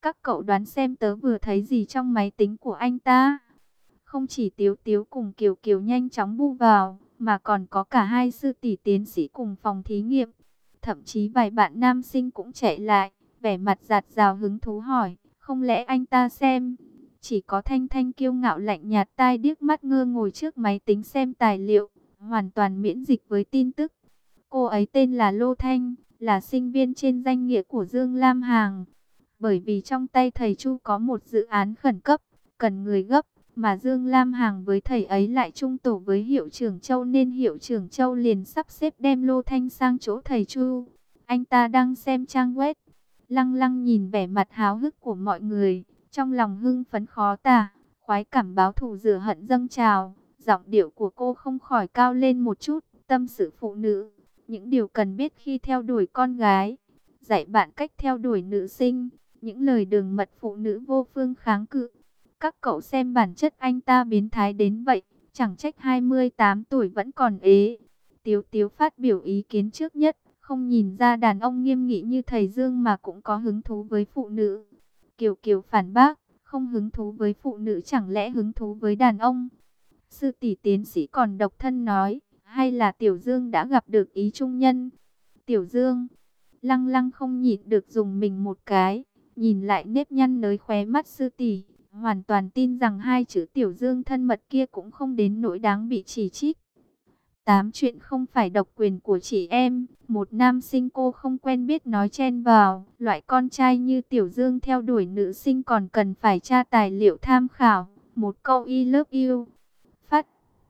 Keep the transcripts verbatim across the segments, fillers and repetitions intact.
Các cậu đoán xem tớ vừa thấy gì trong máy tính của anh ta. Không chỉ Tiếu Tiếu cùng Kiều Kiều nhanh chóng bu vào, mà còn có cả hai sư tỷ tiến sĩ cùng phòng thí nghiệm. Thậm chí vài bạn nam sinh cũng chạy lại, vẻ mặt dạt dào hứng thú hỏi, không lẽ anh ta xem? Chỉ có Thanh Thanh kiêu ngạo lạnh nhạt tai điếc mắt ngơ ngồi trước máy tính xem tài liệu, hoàn toàn miễn dịch với tin tức. Cô ấy tên là Lô Thanh, là sinh viên trên danh nghĩa của Dương Lam Hằng. Bởi vì trong tay thầy Chu có một dự án khẩn cấp, cần người gấp, mà Dương Lam Hằng với thầy ấy lại chung tổ với hiệu trưởng Châu, nên hiệu trưởng Châu liền sắp xếp đem Lô Thanh sang chỗ thầy Chu. Anh ta đang xem trang web, lăng lăng nhìn vẻ mặt háo hức của mọi người, trong lòng hưng phấn khó tả, khoái cảm báo thù rửa hận dâng trào. Giọng điệu của cô không khỏi cao lên một chút, tâm sự phụ nữ, những điều cần biết khi theo đuổi con gái, dạy bạn cách theo đuổi nữ sinh, những lời đường mật phụ nữ vô phương kháng cự. Các cậu xem bản chất anh ta biến thái đến vậy, chẳng trách hai mươi tám tuổi vẫn còn ế. Tiếu Tiếu phát biểu ý kiến trước nhất, không nhìn ra đàn ông nghiêm nghị như thầy Dương mà cũng có hứng thú với phụ nữ. Kiều Kiều phản bác, không hứng thú với phụ nữ chẳng lẽ hứng thú với đàn ông? Sư tỷ tiến sĩ còn độc thân nói, hay là Tiểu Dương đã gặp được ý trung nhân? Tiểu Dương, Lăng Lăng không nhịn được dùng mình một cái, nhìn lại nếp nhăn nới khóe mắt sư tỷ, hoàn toàn tin rằng hai chữ Tiểu Dương thân mật kia cũng không đến nỗi đáng bị chỉ trích. Tám chuyện không phải độc quyền của chị em, một nam sinh cô không quen biết nói chen vào, loại con trai như Tiểu Dương theo đuổi nữ sinh còn cần phải tra tài liệu tham khảo, một câu I love you. Phát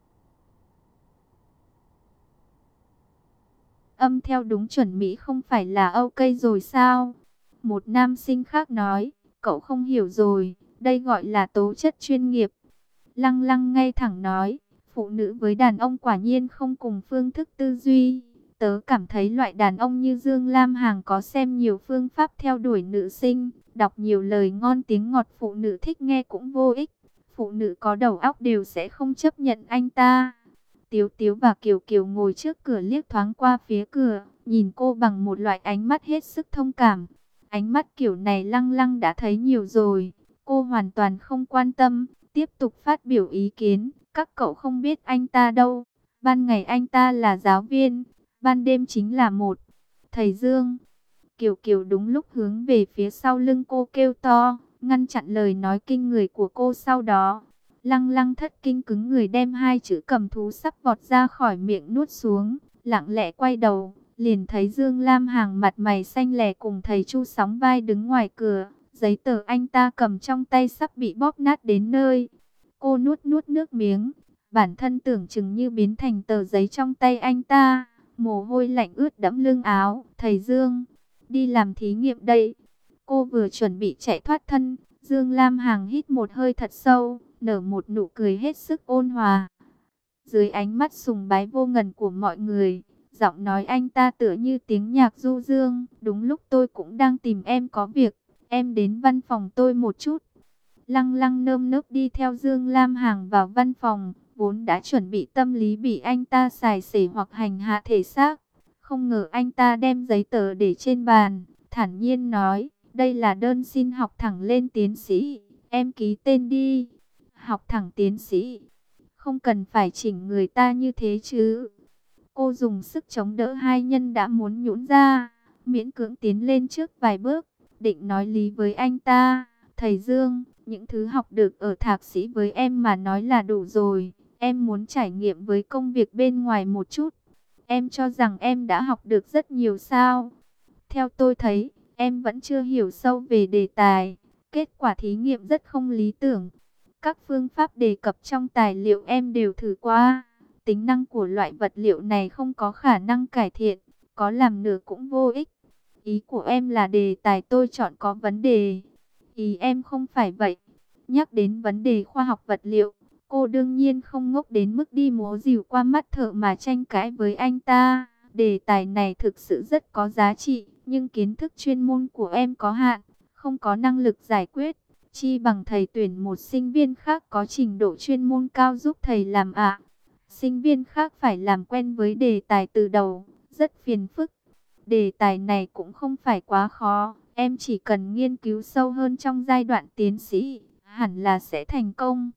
âm theo đúng chuẩn Mỹ không phải là ok rồi sao? Một nam sinh khác nói, cậu không hiểu rồi, đây gọi là tố chất chuyên nghiệp. Lăng Lăng ngay thẳng nói, phụ nữ với đàn ông quả nhiên không cùng phương thức tư duy. Tớ cảm thấy loại đàn ông như Dương Lam Hằng có xem nhiều phương pháp theo đuổi nữ sinh, đọc nhiều lời ngon tiếng ngọt phụ nữ thích nghe cũng vô ích. Phụ nữ có đầu óc đều sẽ không chấp nhận anh ta. Tiếu Tiếu và Kiều Kiều ngồi trước cửa liếc thoáng qua phía cửa, nhìn cô bằng một loại ánh mắt hết sức thông cảm. Ánh mắt kiểu này Lăng Lăng đã thấy nhiều rồi, cô hoàn toàn không quan tâm, tiếp tục phát biểu ý kiến. Các cậu không biết anh ta đâu, ban ngày anh ta là giáo viên, ban đêm chính là một thầy Dương. Kiều Kiều đúng lúc hướng về phía sau lưng cô kêu to, ngăn chặn lời nói kinh người của cô. Sau đó Lăng Lăng thất kinh cứng người đem hai chữ cầm thú sắp vọt ra khỏi miệng nuốt xuống, lặng lẽ quay đầu, liền thấy Dương Lam Hằng mặt mày xanh lè cùng thầy Chu sóng vai đứng ngoài cửa, giấy tờ anh ta cầm trong tay sắp bị bóp nát đến nơi. Cô nuốt nuốt nước miếng, bản thân tưởng chừng như biến thành tờ giấy trong tay anh ta, mồ hôi lạnh ướt đẫm lưng áo. Thầy Dương, đi làm thí nghiệm đây. Cô vừa chuẩn bị chạy thoát thân, Dương Lam Hằng hít một hơi thật sâu, nở một nụ cười hết sức ôn hòa. Dưới ánh mắt sùng bái vô ngần của mọi người, giọng nói anh ta tựa như tiếng nhạc du dương. Đúng lúc tôi cũng đang tìm em có việc, em đến văn phòng tôi một chút. Lăng Lăng nơm nớp đi theo Dương Lam Hằng vào văn phòng, vốn đã chuẩn bị tâm lý bị anh ta xài xể hoặc hành hạ thể xác. Không ngờ anh ta đem giấy tờ để trên bàn, thản nhiên nói, đây là đơn xin học thẳng lên tiến sĩ, em ký tên đi. Học thẳng tiến sĩ, không cần phải chỉnh người ta như thế chứ. Cô dùng sức chống đỡ hai nhân đã muốn nhũn ra, miễn cưỡng tiến lên trước vài bước, định nói lý với anh ta. Thầy Dương, những thứ học được ở thạc sĩ với em mà nói là đủ rồi. Em muốn trải nghiệm với công việc bên ngoài một chút. Em cho rằng em đã học được rất nhiều sao? Theo tôi thấy, em vẫn chưa hiểu sâu về đề tài. Kết quả thí nghiệm rất không lý tưởng. Các phương pháp đề cập trong tài liệu em đều thử qua. Tính năng của loại vật liệu này không có khả năng cải thiện, có làm nửa cũng vô ích. Ý của em là đề tài tôi chọn có vấn đề. Ý em không phải vậy. Nhắc đến vấn đề khoa học vật liệu, cô đương nhiên không ngốc đến mức đi múa rìu qua mắt thợ mà tranh cãi với anh ta. Đề tài này thực sự rất có giá trị, nhưng kiến thức chuyên môn của em có hạn, không có năng lực giải quyết. Chi bằng thầy tuyển một sinh viên khác có trình độ chuyên môn cao giúp thầy làm ạ. Sinh viên khác phải làm quen với đề tài từ đầu, rất phiền phức. Đề tài này cũng không phải quá khó, Em chỉ cần nghiên cứu sâu hơn trong giai đoạn tiến sĩ, hẳn là sẽ thành công.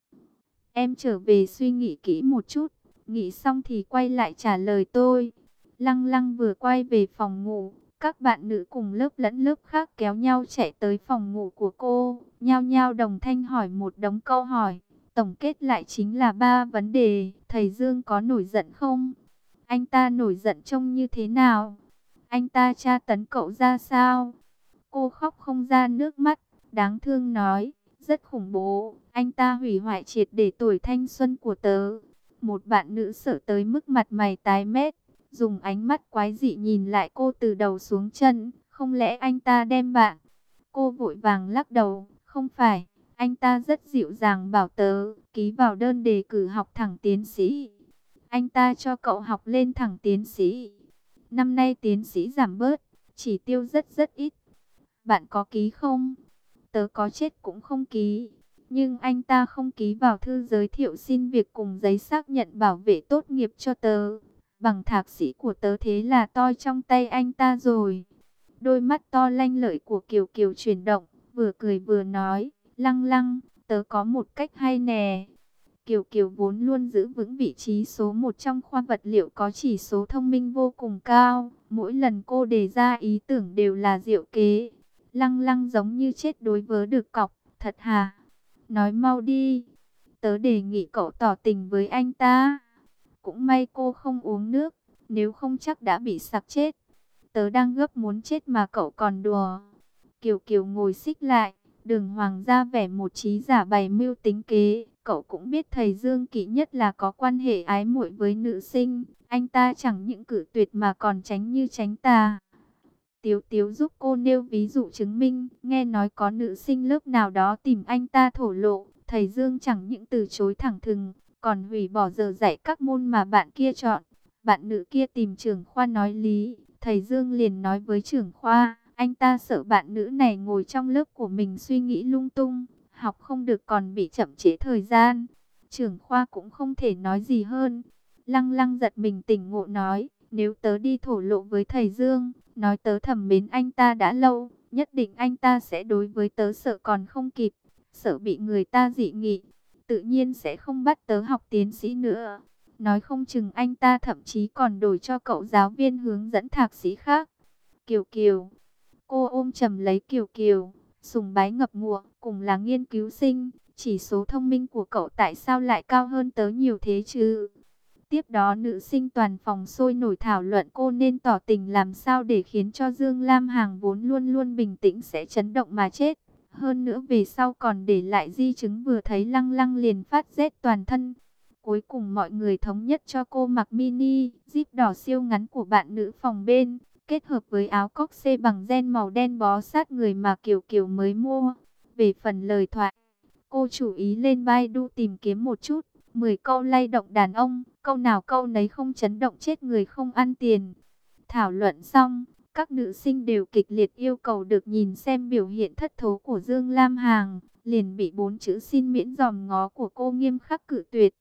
Em trở về suy nghĩ kỹ một chút, nghĩ xong thì quay lại trả lời tôi. Lăng Lăng vừa quay về phòng ngủ, các bạn nữ cùng lớp lẫn lớp khác kéo nhau chạy tới phòng ngủ của cô, nhao nhao đồng thanh hỏi một đống câu hỏi. Tổng kết lại chính là ba vấn đề: thầy Dương có nổi giận không? Anh ta nổi giận trông như thế nào? Anh ta tra tấn cậu ra sao? Cô khóc không ra nước mắt, đáng thương nói, rất khủng bố, anh ta hủy hoại triệt để tuổi thanh xuân của tớ. Một bạn nữ sợ tới mức mặt mày tái mét, dùng ánh mắt quái dị nhìn lại cô từ đầu xuống chân, không lẽ anh ta đem bạn? Cô vội vàng lắc đầu, không phải, anh ta rất dịu dàng bảo tớ, ký vào đơn đề cử học thẳng tiến sĩ. Anh ta cho cậu học lên thẳng tiến sĩ. Năm nay tiến sĩ giảm bớt, chỉ tiêu rất rất ít. Bạn có ký không? Tớ có chết cũng không ký. Nhưng anh ta không ký vào thư giới thiệu xin việc cùng giấy xác nhận bảo vệ tốt nghiệp cho tớ. Bằng thạc sĩ của tớ thế là toi trong tay anh ta rồi. Đôi mắt to lanh lợi của Kiều Kiều chuyển động, vừa cười vừa nói, Lăng Lăng, tớ có một cách hay nè. Kiều Kiều vốn luôn giữ vững vị trí số một trong khoa vật liệu có chỉ số thông minh vô cùng cao. Mỗi lần cô đề ra ý tưởng đều là diệu kế. Lăng Lăng giống như chết đối vớ được cọc, thật hả? Nói mau đi, tớ đề nghị cậu tỏ tình với anh ta. Cũng may cô không uống nước, nếu không chắc đã bị sặc chết. Tớ đang gấp muốn chết mà cậu còn đùa. Kiều Kiều ngồi xích lại, Đường Hoàng ra vẻ một trí giả bày mưu tính kế. Cậu cũng biết thầy Dương kỵ nhất là có quan hệ ái muội với nữ sinh. Anh ta chẳng những cử tuyệt mà còn tránh như tránh tà. Tiếu Tiếu giúp cô nêu ví dụ chứng minh, nghe nói có nữ sinh lớp nào đó tìm anh ta thổ lộ, thầy Dương chẳng những từ chối thẳng thừng, còn hủy bỏ giờ dạy các môn mà bạn kia chọn. Bạn nữ kia tìm trưởng khoa nói lý, thầy Dương liền nói với trưởng khoa, anh ta sợ bạn nữ này ngồi trong lớp của mình suy nghĩ lung tung, học không được còn bị chậm trễ thời gian. Trưởng khoa cũng không thể nói gì hơn. Lăng Lăng giật mình tỉnh ngộ nói, nếu tớ đi thổ lộ với thầy Dương, nói tớ thầm mến anh ta đã lâu, nhất định anh ta sẽ đối với tớ sợ còn không kịp, sợ bị người ta dị nghị, tự nhiên sẽ không bắt tớ học tiến sĩ nữa. Nói không chừng anh ta thậm chí còn đổi cho cậu giáo viên hướng dẫn thạc sĩ khác. Kiều Kiều, cô ôm chầm lấy Kiều Kiều, sùng bái ngập ngụa, cùng là nghiên cứu sinh, chỉ số thông minh của cậu tại sao lại cao hơn tớ nhiều thế chứ? Tiếp đó nữ sinh toàn phòng sôi nổi thảo luận cô nên tỏ tình làm sao để khiến cho Dương Lam Hằng vốn luôn luôn bình tĩnh sẽ chấn động mà chết. Hơn nữa về sau còn để lại di chứng vừa thấy Lăng Lăng liền phát rét toàn thân. Cuối cùng mọi người thống nhất cho cô mặc mini, zip đỏ siêu ngắn của bạn nữ phòng bên, kết hợp với áo coxe bằng ren màu đen bó sát người mà Kiều Kiều mới mua. Về phần lời thoại, cô chủ ý lên Baidu tìm kiếm một chút. mười câu lay động đàn ông, câu nào câu nấy không chấn động chết người không ăn tiền. Thảo luận xong, các nữ sinh đều kịch liệt yêu cầu được nhìn xem biểu hiện thất thố của Dương Lam Hằng, liền bị bốn chữ xin miễn dòm ngó của cô nghiêm khắc cự tuyệt.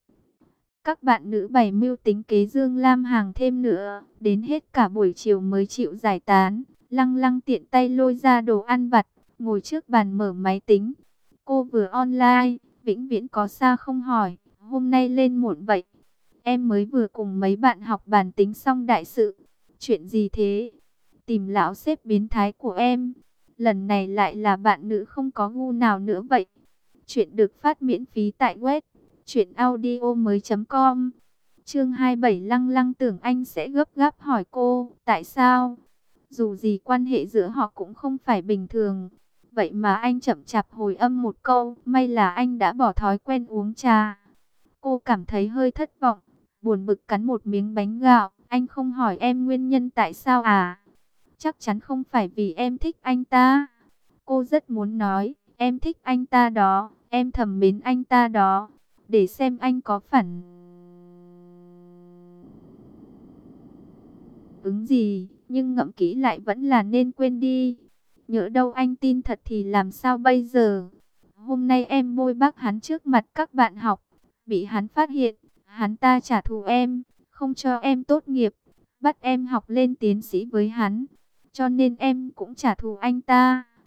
Các bạn nữ bày mưu tính kế Dương Lam Hằng thêm nữa, đến hết cả buổi chiều mới chịu giải tán. Lăng Lăng tiện tay lôi ra đồ ăn vặt, ngồi trước bàn mở máy tính. Cô vừa online, vĩnh viễn có xa không hỏi. Hôm nay lên muộn vậy. Em mới vừa cùng mấy bạn học bàn tính xong đại sự. Chuyện gì thế? Tìm lão sếp biến thái của em. Lần này lại là bạn nữ không có gu nào nữa vậy. Chuyện được phát miễn phí tại web truyện audio mới chấm com. Chương hai mươi bảy. Lăng Lăng tưởng anh sẽ gấp gáp hỏi cô, tại sao? Dù gì quan hệ giữa họ cũng không phải bình thường. Vậy mà anh chậm chạp hồi âm một câu, may là anh đã bỏ thói quen uống trà. Cô cảm thấy hơi thất vọng, buồn bực cắn một miếng bánh gạo. Anh không hỏi em nguyên nhân tại sao à? Chắc chắn không phải vì em thích anh ta. Cô rất muốn nói, em thích anh ta đó, em thầm mến anh ta đó. Để xem anh có phản ứng gì, nhưng ngẫm kỹ lại vẫn là nên quên đi. Nhỡ đâu anh tin thật thì làm sao bây giờ? Hôm nay em bôi bác hắn trước mặt các bạn học, bị hắn phát hiện, hắn ta trả thù em, không cho em tốt nghiệp, bắt em học lên tiến sĩ với hắn. Cho nên em cũng trả thù anh ta.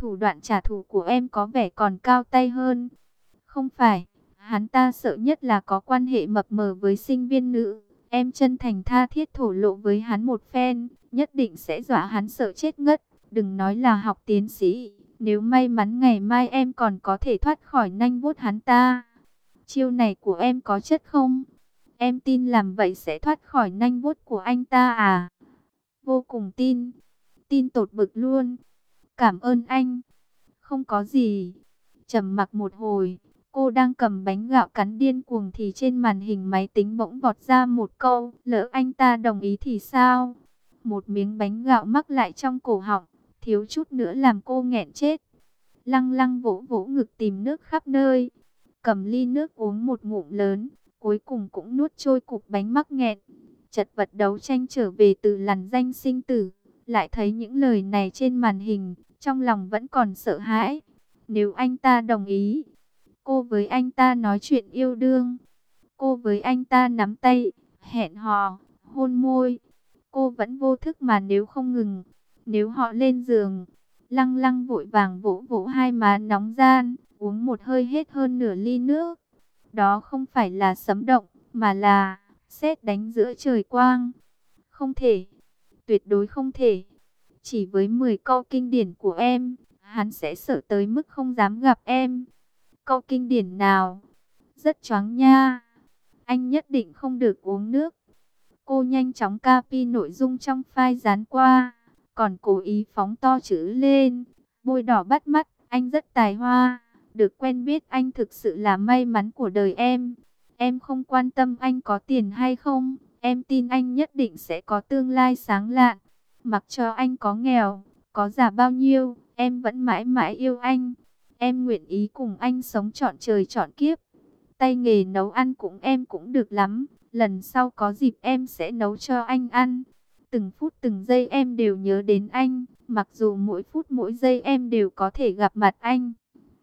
thủ đoạn trả thù của em có vẻ còn cao tay hơn. Không phải, hắn ta sợ nhất là có quan hệ mập mờ với sinh viên nữ. Em chân thành tha thiết thổ lộ với hắn một phen, nhất định sẽ dọa hắn sợ chết ngất. Đừng nói là học tiến sĩ, nếu may mắn ngày mai em còn có thể thoát khỏi nanh vuốt hắn ta. Chiêu này của em có chất không? Em tin làm vậy sẽ thoát khỏi nanh vuốt của anh ta à? Vô cùng tin, tin tột bực luôn. Cảm ơn anh. Không có gì. Trầm mặc một hồi, cô đang cầm bánh gạo cắn điên cuồng thì trên màn hình máy tính bỗng vọt ra một câu, lỡ anh ta đồng ý thì sao? Một miếng bánh gạo mắc lại trong cổ họng, thiếu chút nữa làm cô nghẹn chết. Lăng Lăng vỗ vỗ ngực tìm nước khắp nơi, cầm ly nước uống một ngụm lớn, cuối cùng cũng nuốt trôi cục bánh mắc nghẹn. Chật vật đấu tranh trở về từ lằn danh sinh tử, lại thấy những lời này trên màn hình, trong lòng vẫn còn sợ hãi. Nếu anh ta đồng ý, cô với anh ta nói chuyện yêu đương, cô với anh ta nắm tay, hẹn hò, hôn môi, cô vẫn vô thức mà nếu không ngừng. Nếu họ lên giường, Lăng Lăng vội vàng vỗ vỗ hai má nóng ran, uống một hơi hết hơn nửa ly nước. Đó không phải là sấm động, mà là sét đánh giữa trời quang. Không thể, tuyệt đối không thể. Chỉ với mười câu kinh điển của em, hắn sẽ sợ tới mức không dám gặp em. Câu kinh điển nào? Rất choáng nha. Anh nhất định không được uống nước. Cô nhanh chóng copy nội dung trong file dán qua, còn cố ý phóng to chữ lên, bôi đỏ bắt mắt. Anh rất tài hoa, được quen biết anh thực sự là may mắn của đời em. Em không quan tâm anh có tiền hay không, em tin anh nhất định sẽ có tương lai sáng lạn. Mặc cho anh có nghèo, có già bao nhiêu, em vẫn mãi mãi yêu anh. Em nguyện ý cùng anh sống trọn trời trọn kiếp. Tay nghề nấu ăn cũng em cũng được lắm. Lần sau có dịp em sẽ nấu cho anh ăn. Từng phút từng giây em đều nhớ đến anh. Mặc dù mỗi phút mỗi giây em đều có thể gặp mặt anh.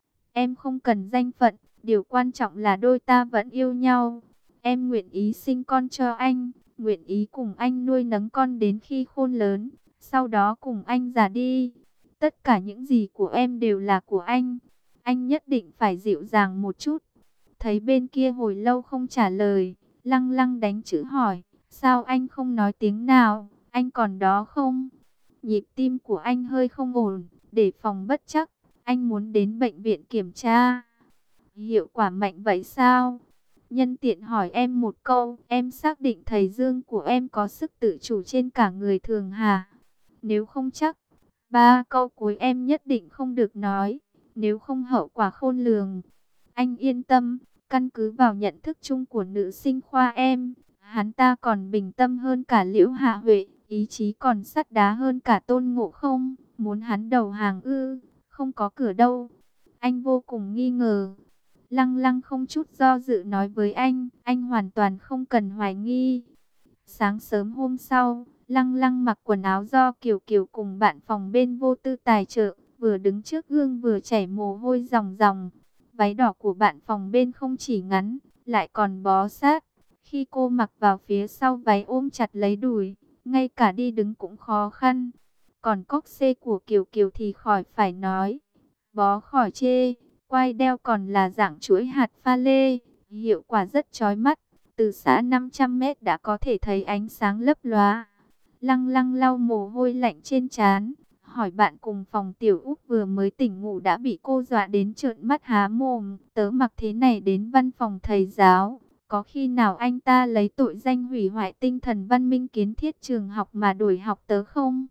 Em không cần danh phận, điều quan trọng là đôi ta vẫn yêu nhau. Em nguyện ý sinh con cho anh, nguyện ý cùng anh nuôi nấng con đến khi khôn lớn, sau đó cùng anh già đi. Tất cả những gì của em đều là của anh. Anh nhất định phải dịu dàng một chút. Thấy bên kia hồi lâu không trả lời, Lăng Lăng đánh chữ hỏi, sao anh không nói tiếng nào, anh còn đó không? Nhịp tim của anh hơi không ổn, để phòng bất trắc, anh muốn đến bệnh viện kiểm tra. Hiệu quả mạnh vậy sao? Nhân tiện hỏi em một câu, em xác định thầy Dương của em có sức tự chủ trên cả người thường hả? Nếu không chắc, ba câu cuối em nhất định không được nói, nếu không hậu quả khôn lường. Anh yên tâm, căn cứ vào nhận thức chung của nữ sinh khoa em, hắn ta còn bình tâm hơn cả Liễu Hạ Huệ, ý chí còn sắt đá hơn cả Tôn Ngộ Không, muốn hắn đầu hàng ư, không có cửa đâu. Anh vô cùng nghi ngờ. Lăng Lăng không chút do dự nói với anh, anh hoàn toàn không cần hoài nghi. Sáng sớm hôm sau, Lăng Lăng mặc quần áo do Kiều Kiều cùng bạn phòng bên Vô Tư tài trợ, vừa đứng trước gương vừa chảy mồ hôi ròng ròng. Váy đỏ của bạn phòng bên không chỉ ngắn, lại còn bó sát. Khi cô mặc vào phía sau váy ôm chặt lấy đùi, ngay cả đi đứng cũng khó khăn. Còn cóc xê của Kiều Kiều thì khỏi phải nói, bó khỏi chê. Quai đeo còn là dạng chuỗi hạt pha lê, hiệu quả rất chói mắt. Từ xa năm trăm mét đã có thể thấy ánh sáng lấp lóa. Lăng Lăng lau mồ hôi lạnh trên trán, hỏi bạn cùng phòng Tiểu Úc vừa mới tỉnh ngủ đã bị cô dọa đến trợn mắt há mồm. Tớ mặc thế này đến văn phòng thầy giáo, có khi nào anh ta lấy tội danh hủy hoại tinh thần văn minh kiến thiết trường học mà đuổi học tớ không?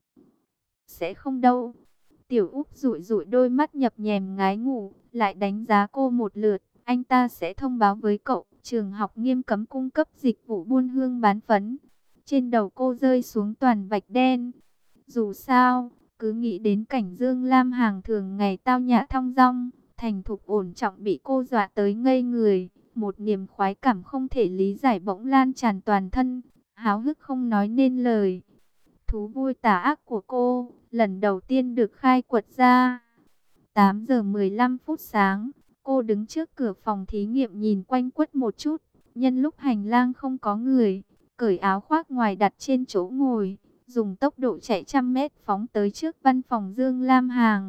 Sẽ không đâu. Tiểu Úc dụi dụi đôi mắt nhập nhèm ngái ngủ, lại đánh giá cô một lượt. Anh ta sẽ thông báo với cậu, trường học nghiêm cấm cung cấp dịch vụ buôn hương bán phấn. Trên đầu cô rơi xuống toàn vạch đen. Dù sao, cứ nghĩ đến cảnh Dương Lam hàng thường ngày tao nhã thong dong, thành thục ổn trọng bị cô dọa tới ngây người. Một niềm khoái cảm không thể lý giải bỗng lan tràn toàn thân, háo hức không nói nên lời. Thú vui tà ác của cô, lần đầu tiên được khai quật ra. tám giờ mười lăm phút sáng, cô đứng trước cửa phòng thí nghiệm nhìn quanh quất một chút. Nhân lúc hành lang không có người, cởi áo khoác ngoài đặt trên chỗ ngồi, dùng tốc độ chạy trăm mét phóng tới trước văn phòng Dương Lam Hàng.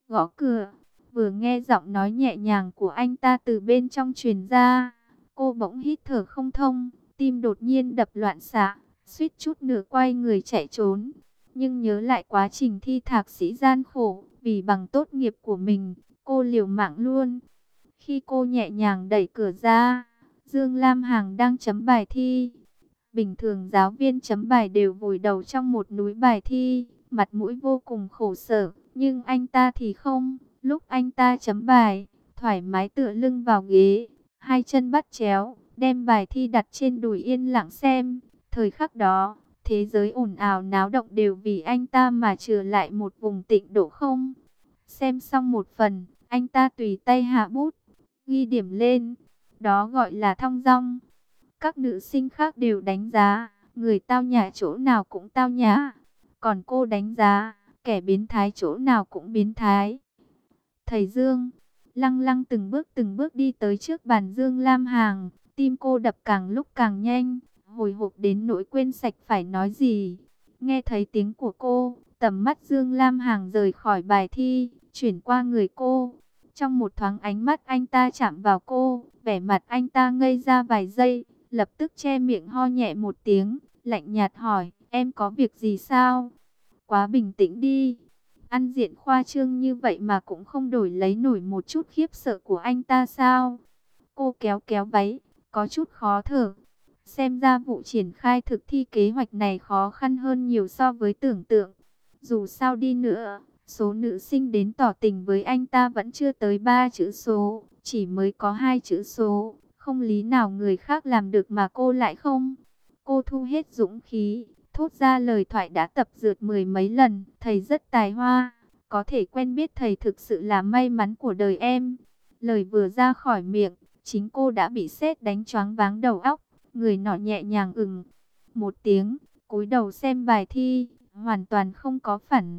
gõ cửa. Vừa nghe giọng nói nhẹ nhàng của anh ta từ bên trong truyền ra, cô bỗng hít thở không thông, tim đột nhiên đập loạn xạ, suýt chút nữa quay người chạy trốn. Nhưng nhớ lại quá trình thi thạc sĩ gian khổ, vì bằng tốt nghiệp của mình, cô liều mạng luôn. Khi cô nhẹ nhàng đẩy cửa ra, Dương Lam Hằng đang chấm bài thi. Bình thường giáo viên chấm bài đều vùi đầu trong một núi bài thi, mặt mũi vô cùng khổ sở, nhưng anh ta thì không. Lúc anh ta chấm bài, thoải mái tựa lưng vào ghế, hai chân bắt chéo, đem bài thi đặt trên đùi yên lặng xem. Thời khắc đó, thế giới ồn ào náo động đều vì anh ta mà trở lại một vùng tịnh độ không. Xem xong một phần, anh ta tùy tay hạ bút, ghi điểm lên. Đó gọi là thong dong. Các nữ sinh khác đều đánh giá, người tao nhã chỗ nào cũng tao nhã. Còn cô đánh giá, kẻ biến thái chỗ nào cũng biến thái. Thầy Dương, Lăng Lăng từng bước từng bước đi tới trước bàn Dương Lam Hằng, tim cô đập càng lúc càng nhanh, hồi hộp đến nỗi quên sạch phải nói gì. Nghe thấy tiếng của cô, tầm mắt Dương Lam Hằng rời khỏi bài thi, chuyển qua người cô. Trong một thoáng ánh mắt anh ta chạm vào cô, vẻ mặt anh ta ngây ra vài giây, lập tức che miệng ho nhẹ một tiếng, lạnh nhạt hỏi, em có việc gì sao? Quá bình tĩnh đi. Ăn diện khoa trương như vậy mà cũng không đổi lấy nổi một chút khiếp sợ của anh ta sao? Cô kéo kéo váy, có chút khó thở. Xem ra vụ triển khai thực thi kế hoạch này khó khăn hơn nhiều so với tưởng tượng. Dù sao đi nữa, số nữ sinh đến tỏ tình với anh ta vẫn chưa tới ba chữ số, chỉ mới có hai chữ số. Không lý nào người khác làm được mà cô lại không. Cô thu hết dũng khí, thốt ra lời thoại đã tập dượt mười mấy lần. Thầy rất tài hoa, có thể quen biết thầy thực sự là may mắn của đời em. Lời vừa ra khỏi miệng, chính cô đã bị sét đánh choáng váng đầu óc. Người nọ nhẹ nhàng ừm một tiếng, cúi đầu xem bài thi, hoàn toàn không có phản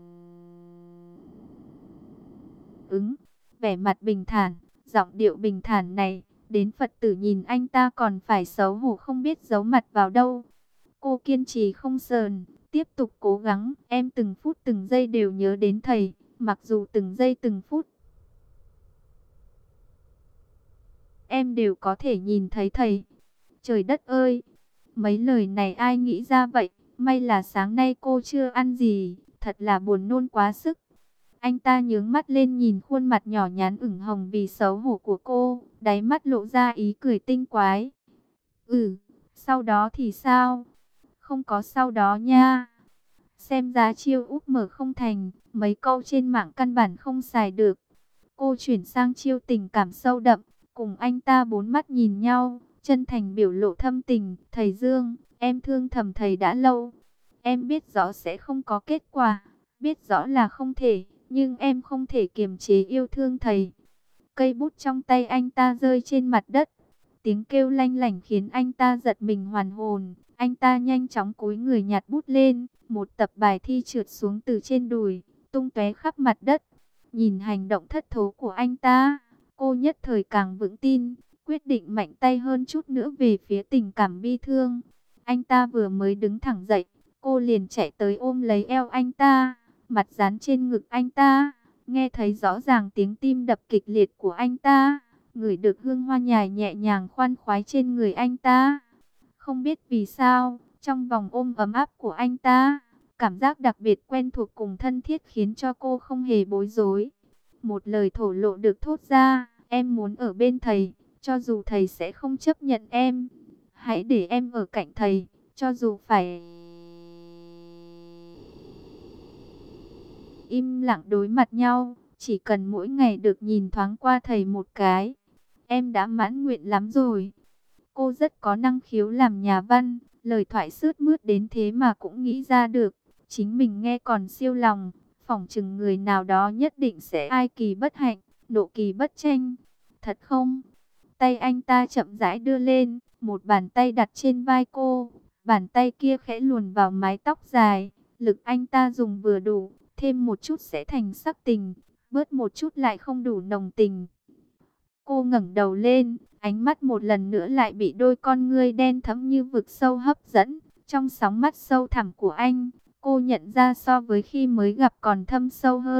ứng. Vẻ mặt bình thản, giọng điệu bình thản này, đến Phật tử nhìn anh ta còn phải xấu hổ không biết giấu mặt vào đâu. Cô kiên trì không sờn, tiếp tục cố gắng. Em từng phút từng giây đều nhớ đến thầy, mặc dù từng giây từng phút em đều có thể nhìn thấy thầy. Trời đất ơi, mấy lời này ai nghĩ ra vậy? May là sáng nay cô chưa ăn gì, thật là buồn nôn quá sức. Anh ta nhướng mắt lên nhìn khuôn mặt nhỏ nhắn ửng hồng vì xấu hổ của cô, đáy mắt lộ ra ý cười tinh quái. Ừ, sau đó thì sao? Không có sau đó nha. Xem giá chiêu úp mở không thành, mấy câu trên mạng căn bản không xài được. Cô chuyển sang chiêu tình cảm sâu đậm, cùng anh ta bốn mắt nhìn nhau, chân thành biểu lộ thâm tình. Thầy Dương, em thương thầm thầy đã lâu. Em biết rõ sẽ không có kết quả, biết rõ là không thể, nhưng em không thể kiềm chế yêu thương thầy. Cây bút trong tay anh ta rơi trên mặt đất. Tiếng kêu lanh lảnh khiến anh ta giật mình hoàn hồn. Anh ta nhanh chóng cúi người nhặt bút lên. Một tập bài thi trượt xuống từ trên đùi, tung tóe khắp mặt đất. Nhìn hành động thất thố của anh ta, cô nhất thời càng vững tin, quyết định mạnh tay hơn chút nữa về phía tình cảm bi thương. Anh ta vừa mới đứng thẳng dậy, cô liền chạy tới ôm lấy eo anh ta, mặt dán trên ngực anh ta, nghe thấy rõ ràng tiếng tim đập kịch liệt của anh ta, ngửi được hương hoa nhài nhẹ nhàng khoan khoái trên người anh ta. Không biết vì sao, trong vòng ôm ấm áp của anh ta, cảm giác đặc biệt quen thuộc cùng thân thiết khiến cho cô không hề bối rối. Một lời thổ lộ được thốt ra, em muốn ở bên thầy, cho dù thầy sẽ không chấp nhận em. Hãy để em ở cạnh thầy, cho dù phải im lặng đối mặt nhau, chỉ cần mỗi ngày được nhìn thoáng qua thầy một cái, em đã mãn nguyện lắm rồi. Cô rất có năng khiếu làm nhà văn, lời thoại sướt mướt đến thế mà cũng nghĩ ra được. Chính mình nghe còn siêu lòng, phỏng chừng người nào đó nhất định sẽ ai kỳ bất hạnh, nộ kỳ bất tranh. Thật không? Tay anh ta chậm rãi đưa lên, một bàn tay đặt trên vai cô, bàn tay kia khẽ luồn vào mái tóc dài. Lực anh ta dùng vừa đủ, thêm một chút sẽ thành sắc tình, bớt một chút lại không đủ nồng tình. Cô ngẩng đầu lên, ánh mắt một lần nữa lại bị đôi con ngươi đen thẫm như vực sâu hấp dẫn. Trong sóng mắt sâu thẳm của anh, cô nhận ra so với khi mới gặp còn thâm sâu hơn.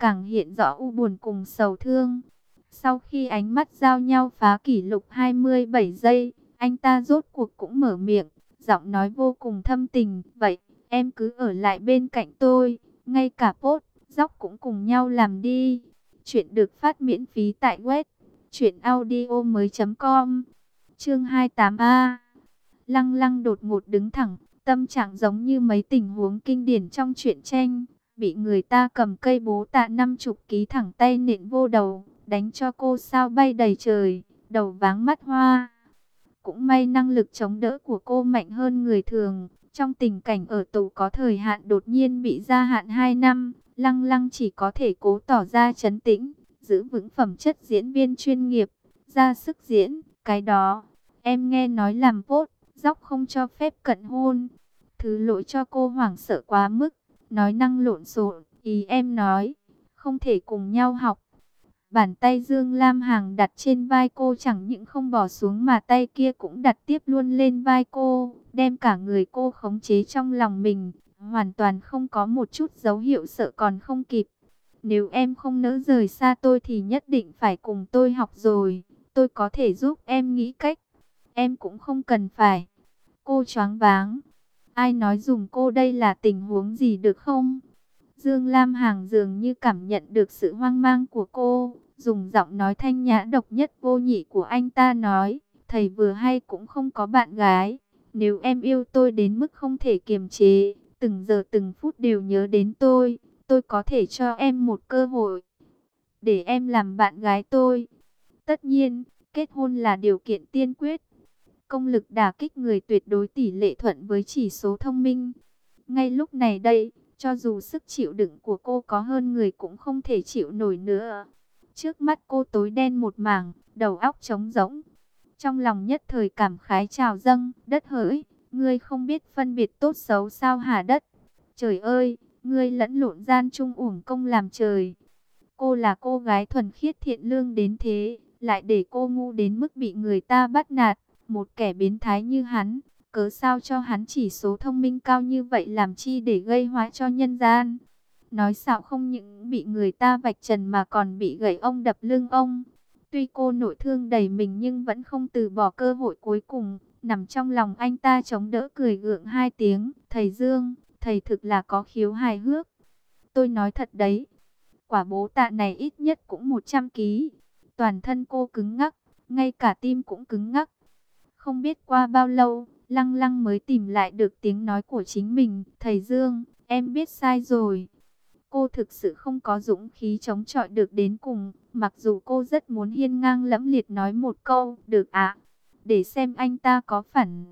càng hiện rõ u buồn cùng sầu thương. Sau khi ánh mắt giao nhau phá kỷ lục hai mươi bảy giây, anh ta rốt cuộc cũng mở miệng, giọng nói vô cùng thâm tình. Vậy, em cứ ở lại bên cạnh tôi, ngay cả post, dóc cũng cùng nhau làm đi. Chuyện được phát miễn phí tại web truyện audio mới.com. Chương hai mươi tám A. Lăng Lăng đột ngột đứng thẳng, tâm trạng giống như mấy tình huống kinh điển trong truyện tranh, bị người ta cầm cây bố tạ năm chục ký thẳng tay nện vô đầu, đánh cho cô sao bay đầy trời, đầu váng mắt hoa. Cũng may năng lực chống đỡ của cô mạnh hơn người thường. Trong tình cảnh ở tù có thời hạn đột nhiên bị gia hạn hai năm, Lăng Lăng chỉ có thể cố tỏ ra trấn tĩnh, giữ vững phẩm chất diễn viên chuyên nghiệp, ra sức diễn. Cái đó, em nghe nói làm phốt, dóc không cho phép cận hôn. Thứ lỗi cho cô hoảng sợ quá mức, nói năng lộn xộn, ý em nói, không thể cùng nhau học. Bàn tay Dương Lam Hằng đặt trên vai cô chẳng những không bỏ xuống mà tay kia cũng đặt tiếp luôn lên vai cô, đem cả người cô khống chế trong lòng mình, hoàn toàn không có một chút dấu hiệu sợ còn không kịp. Nếu em không nỡ rời xa tôi thì nhất định phải cùng tôi học rồi, tôi có thể giúp em nghĩ cách, em cũng không cần phải. Cô choáng váng, ai nói dùng cô đây là tình huống gì được không? Dương Lam Hằng dường như cảm nhận được sự hoang mang của cô, dùng giọng nói thanh nhã độc nhất vô nhị của anh ta nói, thầy vừa hay cũng không có bạn gái. Nếu em yêu tôi đến mức không thể kiềm chế, từng giờ từng phút đều nhớ đến tôi, tôi có thể cho em một cơ hội, để em làm bạn gái tôi. Tất nhiên, kết hôn là điều kiện tiên quyết. Công lực đả kích người tuyệt đối tỷ lệ thuận với chỉ số thông minh. Ngay lúc này đây, cho dù sức chịu đựng của cô có hơn người cũng không thể chịu nổi nữa. Trước mắt cô tối đen một mảng, đầu óc trống rỗng. Trong lòng nhất thời cảm khái trào dâng, đất hỡi, ngươi không biết phân biệt tốt xấu sao hả đất? Trời ơi, ngươi lẫn lộn gian trung uổng công làm trời. Cô là cô gái thuần khiết thiện lương đến thế, lại để cô ngu đến mức bị người ta bắt nạt. Một kẻ biến thái như hắn, cớ sao cho hắn chỉ số thông minh cao như vậy làm chi để gây họa cho nhân gian. Nói xạo không những bị người ta vạch trần mà còn bị gậy ông đập lưng ông. Tuy cô nội thương đầy mình nhưng vẫn không từ bỏ cơ hội cuối cùng. Nằm trong lòng anh ta chống đỡ cười gượng hai tiếng. Thầy Dương, thầy thực là có khiếu hài hước. Tôi nói thật đấy, quả bố tạ này ít nhất cũng một trăm ký. Toàn thân cô cứng ngắc, ngay cả tim cũng cứng ngắc. Không biết qua bao lâu, Lăng Lăng mới tìm lại được tiếng nói của chính mình. Thầy Dương, em biết sai rồi. Cô thực sự không có dũng khí chống chọi được đến cùng. Mặc dù cô rất muốn hiên ngang lẫm liệt nói một câu, được ạ, để xem anh ta có phản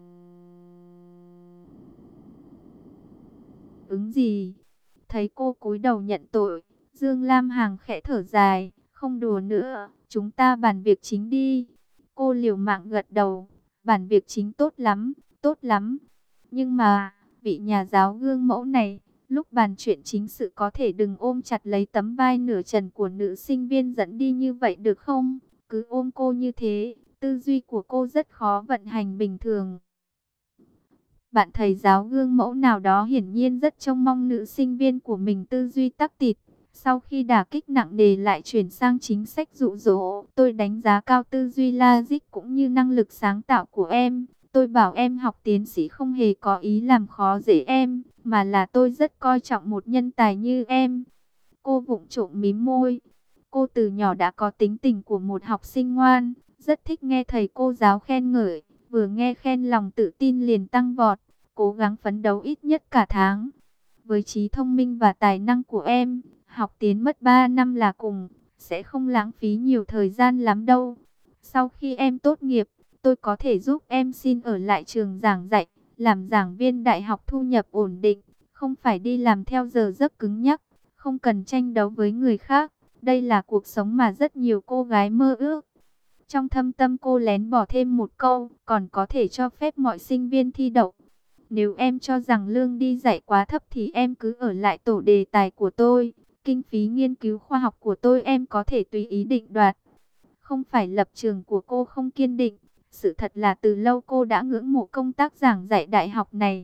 ứng gì. Thấy cô cúi đầu nhận tội, Dương Lam Hằng khẽ thở dài, không đùa nữa, chúng ta bàn việc chính đi. Cô liều mạng gật đầu, bàn việc chính tốt lắm, tốt lắm. Nhưng mà, vị nhà giáo gương mẫu này, lúc bàn chuyện chính sự có thể đừng ôm chặt lấy tấm vai nửa trần của nữ sinh viên dẫn đi như vậy được không? Cứ ôm cô như thế, tư duy của cô rất khó vận hành bình thường. Bạn thầy giáo gương mẫu nào đó hiển nhiên rất trông mong nữ sinh viên của mình tư duy tắc tịt. Sau khi đả kích nặng nề lại chuyển sang chính sách dụ dỗ, tôi đánh giá cao tư duy logic cũng như năng lực sáng tạo của em. Tôi bảo em học tiến sĩ không hề có ý làm khó dễ em, mà là tôi rất coi trọng một nhân tài như em. Cô vụng trộm mím môi. Cô từ nhỏ đã có tính tình của một học sinh ngoan, rất thích nghe thầy cô giáo khen ngợi. Vừa nghe khen lòng tự tin liền tăng vọt, cố gắng phấn đấu ít nhất cả tháng. Với trí thông minh và tài năng của em, học tiến mất ba năm là cùng, sẽ không lãng phí nhiều thời gian lắm đâu. Sau khi em tốt nghiệp, tôi có thể giúp em xin ở lại trường giảng dạy, làm giảng viên đại học thu nhập ổn định, không phải đi làm theo giờ giấc cứng nhắc, không cần tranh đấu với người khác. Đây là cuộc sống mà rất nhiều cô gái mơ ước. Trong thâm tâm cô lén bỏ thêm một câu, còn có thể cho phép mọi sinh viên thi đậu. Nếu em cho rằng lương đi dạy quá thấp thì em cứ ở lại tổ đề tài của tôi. Kinh phí nghiên cứu khoa học của tôi em có thể tùy ý định đoạt. Không phải lập trường của cô không kiên định. Sự thật là từ lâu cô đã ngưỡng mộ công tác giảng dạy đại học này.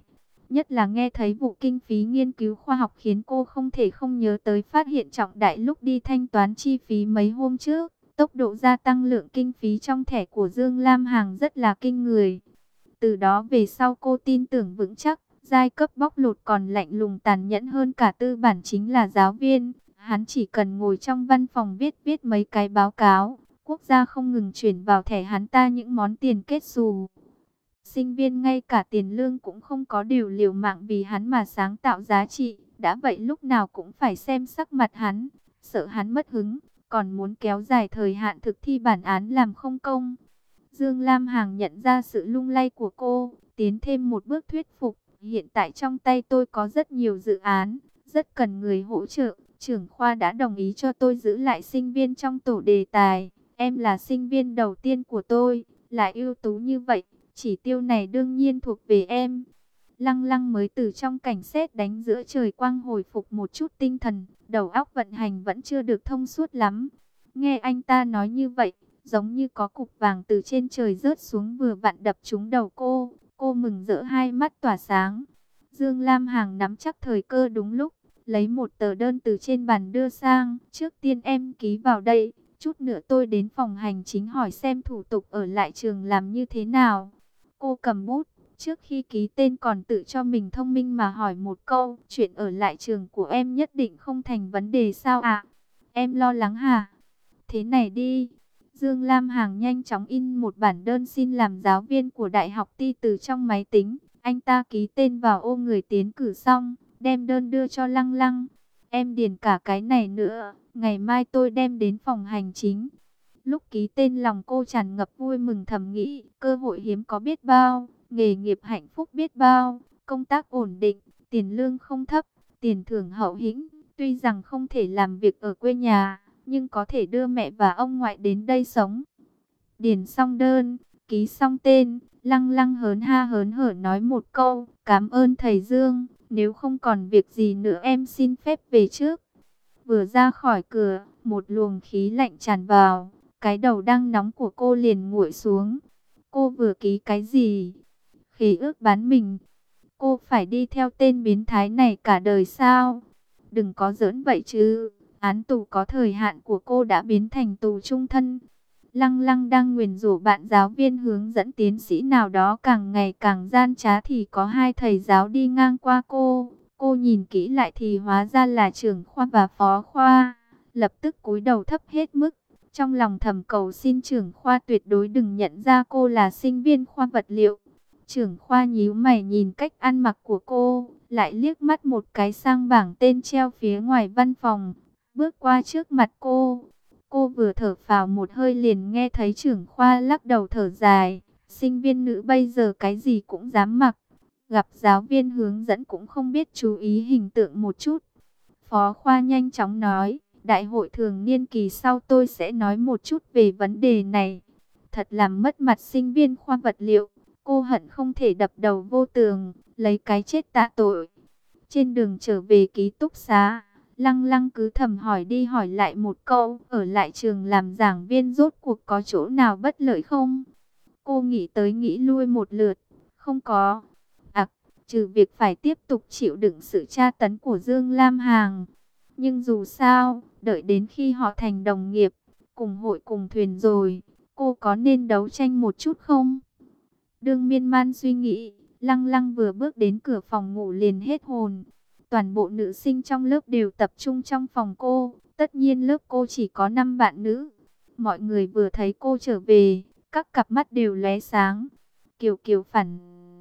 Nhất là nghe thấy vụ kinh phí nghiên cứu khoa học khiến cô không thể không nhớ tới phát hiện trọng đại lúc đi thanh toán chi phí mấy hôm trước. Tốc độ gia tăng lượng kinh phí trong thẻ của Dương Lam Hằng rất là kinh người. Từ đó về sau cô tin tưởng vững chắc, giai cấp bóc lột còn lạnh lùng tàn nhẫn hơn cả tư bản chính là giáo viên. Hắn chỉ cần ngồi trong văn phòng viết viết mấy cái báo cáo, quốc gia không ngừng chuyển vào thẻ hắn ta những món tiền kết xù. Sinh viên ngay cả tiền lương cũng không có, điều liều mạng vì hắn mà sáng tạo giá trị. Đã vậy lúc nào cũng phải xem sắc mặt hắn, sợ hắn mất hứng, còn muốn kéo dài thời hạn thực thi bản án làm không công. Dương Lam Hằng nhận ra sự lung lay của cô, tiến thêm một bước thuyết phục. Hiện tại trong tay tôi có rất nhiều dự án, rất cần người hỗ trợ. Trưởng khoa đã đồng ý cho tôi giữ lại sinh viên trong tổ đề tài. Em là sinh viên đầu tiên của tôi, lại ưu tú như vậy. Chỉ tiêu này đương nhiên thuộc về em. Lăng Lăng mới từ trong cảnh sét đánh giữa trời quang hồi phục một chút tinh thần. Đầu óc vận hành vẫn chưa được thông suốt lắm. Nghe anh ta nói như vậy, giống như có cục vàng từ trên trời rớt xuống vừa vặn đập trúng đầu cô. Cô mừng rỡ, hai mắt tỏa sáng. Dương Lam Hằng nắm chắc thời cơ đúng lúc, lấy một tờ đơn từ trên bàn đưa sang. Trước tiên em ký vào đây, chút nữa tôi đến phòng hành chính hỏi xem thủ tục ở lại trường làm như thế nào. Cô cầm bút, trước khi ký tên còn tự cho mình thông minh mà hỏi một câu, chuyện ở lại trường của em nhất định không thành vấn đề sao ạ? Em lo lắng hả? Thế này đi, Dương Lam Hằng nhanh chóng in một bản đơn xin làm giáo viên của Đại học Ti từ trong máy tính. Anh ta ký tên vào ô người tiến cử xong, đem đơn đưa cho Lăng Lăng. Em điền cả cái này nữa, ngày mai tôi đem đến phòng hành chính. Lúc ký tên lòng cô tràn ngập vui mừng, thầm nghĩ, cơ hội hiếm có biết bao, nghề nghiệp hạnh phúc biết bao, công tác ổn định, tiền lương không thấp, tiền thưởng hậu hĩnh. Tuy rằng không thể làm việc ở quê nhà, nhưng có thể đưa mẹ và ông ngoại đến đây sống. Điền xong đơn, ký xong tên, Lăng Lăng hớn ha hớn hở nói một câu, cảm ơn thầy Dương, nếu không còn việc gì nữa em xin phép về trước. Vừa ra khỏi cửa, một luồng khí lạnh tràn vào, cái đầu đang nóng của cô liền nguội xuống. Cô vừa ký cái gì? Khế ước bán mình. Cô phải đi theo tên biến thái này cả đời sao? Đừng có giỡn vậy chứ. Án tù có thời hạn của cô đã biến thành tù chung thân. Lăng Lăng đang nguyền rủa bạn giáo viên hướng dẫn tiến sĩ nào đó càng ngày càng gian trá thì có hai thầy giáo đi ngang qua cô. Cô nhìn kỹ lại thì hóa ra là trưởng khoa và phó khoa. Lập tức cúi đầu thấp hết mức. Trong lòng thầm cầu xin trưởng khoa tuyệt đối đừng nhận ra cô là sinh viên khoa vật liệu. Trưởng khoa nhíu mày nhìn cách ăn mặc của cô, lại liếc mắt một cái sang bảng tên treo phía ngoài văn phòng. Bước qua trước mặt cô. Cô vừa thở phào một hơi liền nghe thấy trưởng khoa lắc đầu thở dài. Sinh viên nữ bây giờ cái gì cũng dám mặc. Gặp giáo viên hướng dẫn cũng không biết chú ý hình tượng một chút. Phó khoa nhanh chóng nói, đại hội thường niên kỳ sau tôi sẽ nói một chút về vấn đề này. Thật làm mất mặt sinh viên khoa vật liệu. Cô hận không thể đập đầu vô tường, lấy cái chết tạ tội. Trên đường trở về ký túc xá, Lăng Lăng cứ thầm hỏi đi hỏi lại một câu, ở lại trường làm giảng viên rốt cuộc có chỗ nào bất lợi không? Cô nghĩ tới nghĩ lui một lượt, không có. À, trừ việc phải tiếp tục chịu đựng sự tra tấn của Dương Lam Hằng. Nhưng dù sao, đợi đến khi họ thành đồng nghiệp, cùng hội cùng thuyền rồi, cô có nên đấu tranh một chút không? Đương miên man suy nghĩ, Lăng Lăng vừa bước đến cửa phòng ngủ liền hết hồn. Toàn bộ nữ sinh trong lớp đều tập trung trong phòng cô. Tất nhiên lớp cô chỉ có năm bạn nữ. Mọi người vừa thấy cô trở về, các cặp mắt đều lóe sáng. Kiều Kiều phản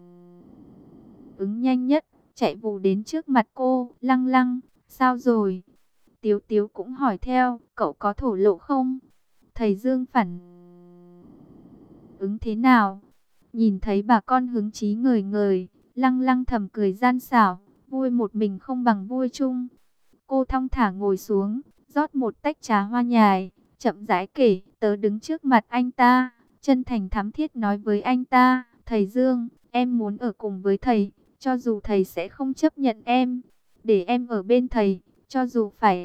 ứng nhanh nhất, chạy vù đến trước mặt cô. Lăng Lăng, sao rồi? Tiếu Tiếu cũng hỏi theo, cậu có thổ lộ không? Thầy Dương phản ứng thế nào? Nhìn thấy bà con hứng chí ngời ngời, Lăng Lăng thầm cười gian xảo, vui một mình không bằng vui chung. Cô thong thả ngồi xuống, rót một tách trà hoa nhài, chậm rãi kể, tớ đứng trước mặt anh ta, chân thành thắm thiết nói với anh ta, thầy Dương, em muốn ở cùng với thầy, cho dù thầy sẽ không chấp nhận em, để em ở bên thầy, cho dù phải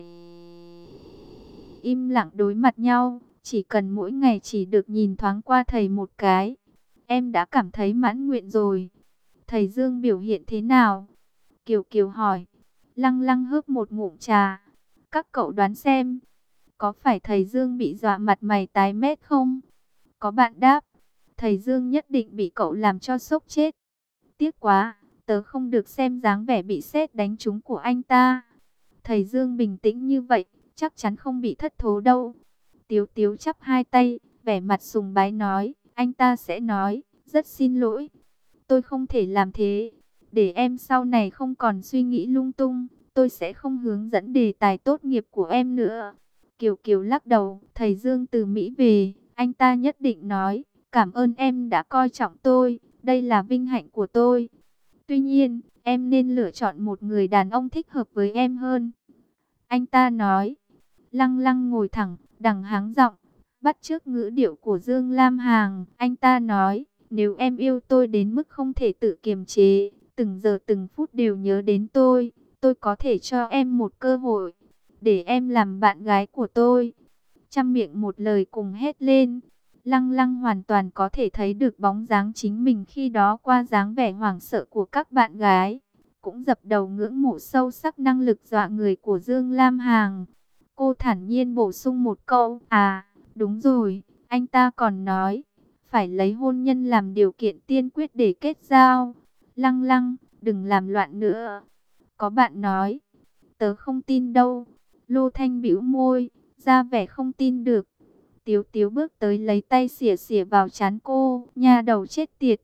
im lặng đối mặt nhau, chỉ cần mỗi ngày chỉ được nhìn thoáng qua thầy một cái. Em đã cảm thấy mãn nguyện rồi. Thầy Dương biểu hiện thế nào? Kiều Kiều hỏi. Lăng Lăng hớp một ngụm trà. Các cậu đoán xem, có phải thầy Dương bị dọa mặt mày tái mét không? Có bạn đáp, thầy Dương nhất định bị cậu làm cho sốc chết. Tiếc quá, tớ không được xem dáng vẻ bị sét đánh trúng của anh ta. Thầy Dương bình tĩnh như vậy, chắc chắn không bị thất thố đâu. Tiếu Tiếu chắp hai tay, vẻ mặt sùng bái nói, anh ta sẽ nói, rất xin lỗi. Tôi không thể làm thế. Để em sau này không còn suy nghĩ lung tung, tôi sẽ không hướng dẫn đề tài tốt nghiệp của em nữa. Kiều Kiều lắc đầu, thầy Dương từ Mỹ về, anh ta nhất định nói, cảm ơn em đã coi trọng tôi, đây là vinh hạnh của tôi. Tuy nhiên, em nên lựa chọn một người đàn ông thích hợp với em hơn. Anh ta nói. Lăng Lăng ngồi thẳng, đằng háng giọng, bắt chước ngữ điệu của Dương Lam Hằng. Anh ta nói, nếu em yêu tôi đến mức không thể tự kiềm chế, từng giờ từng phút đều nhớ đến tôi, tôi có thể cho em một cơ hội, để em làm bạn gái của tôi. Trăm miệng một lời cùng hét lên. Lăng Lăng hoàn toàn có thể thấy được bóng dáng chính mình khi đó qua dáng vẻ hoảng sợ của các bạn gái. Cũng dập đầu ngưỡng mộ sâu sắc năng lực dọa người của Dương Lam Hằng. Cô thản nhiên bổ sung một câu, à, đúng rồi, anh ta còn nói, phải lấy hôn nhân làm điều kiện tiên quyết để kết giao. Lăng Lăng, đừng làm loạn nữa. Có bạn nói, tớ không tin đâu. Lô Thanh bĩu môi, ra vẻ không tin được. Tiếu Tiếu bước tới lấy tay xỉa xỉa vào trán cô, nha đầu chết tiệt.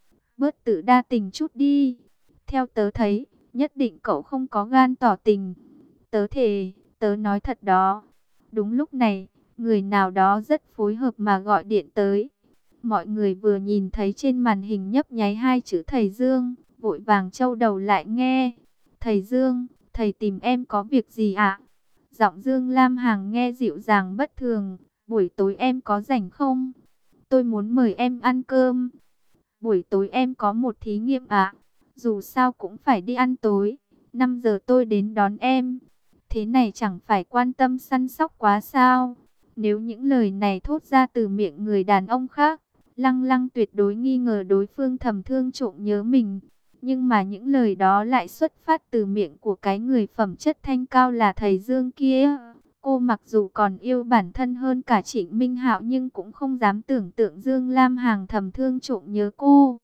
Bớt tự đa tình chút đi. Theo tớ thấy, nhất định cậu không có gan tỏ tình. Tớ thề, tớ nói thật đó. Đúng lúc này, người nào đó rất phối hợp mà gọi điện tới. Mọi người vừa nhìn thấy trên màn hình nhấp nháy hai chữ thầy Dương, vội vàng châu đầu lại nghe. Thầy Dương, thầy tìm em có việc gì ạ? Giọng Dương Lam Hằng nghe dịu dàng bất thường. Buổi tối em có rảnh không? Tôi muốn mời em ăn cơm. Buổi tối em có một thí nghiệm ạ. Dù sao cũng phải đi ăn tối. năm giờ tôi đến đón em. Thế này chẳng phải quan tâm săn sóc quá sao? Nếu những lời này thốt ra từ miệng người đàn ông khác, Lăng Lăng tuyệt đối nghi ngờ đối phương thầm thương trộm nhớ mình. Nhưng mà những lời đó lại xuất phát từ miệng của cái người phẩm chất thanh cao là thầy Dương kia. Cô mặc dù còn yêu bản thân hơn cả Trịnh Minh Hạo nhưng cũng không dám tưởng tượng Dương Lam Hằng thầm thương trộm nhớ cô.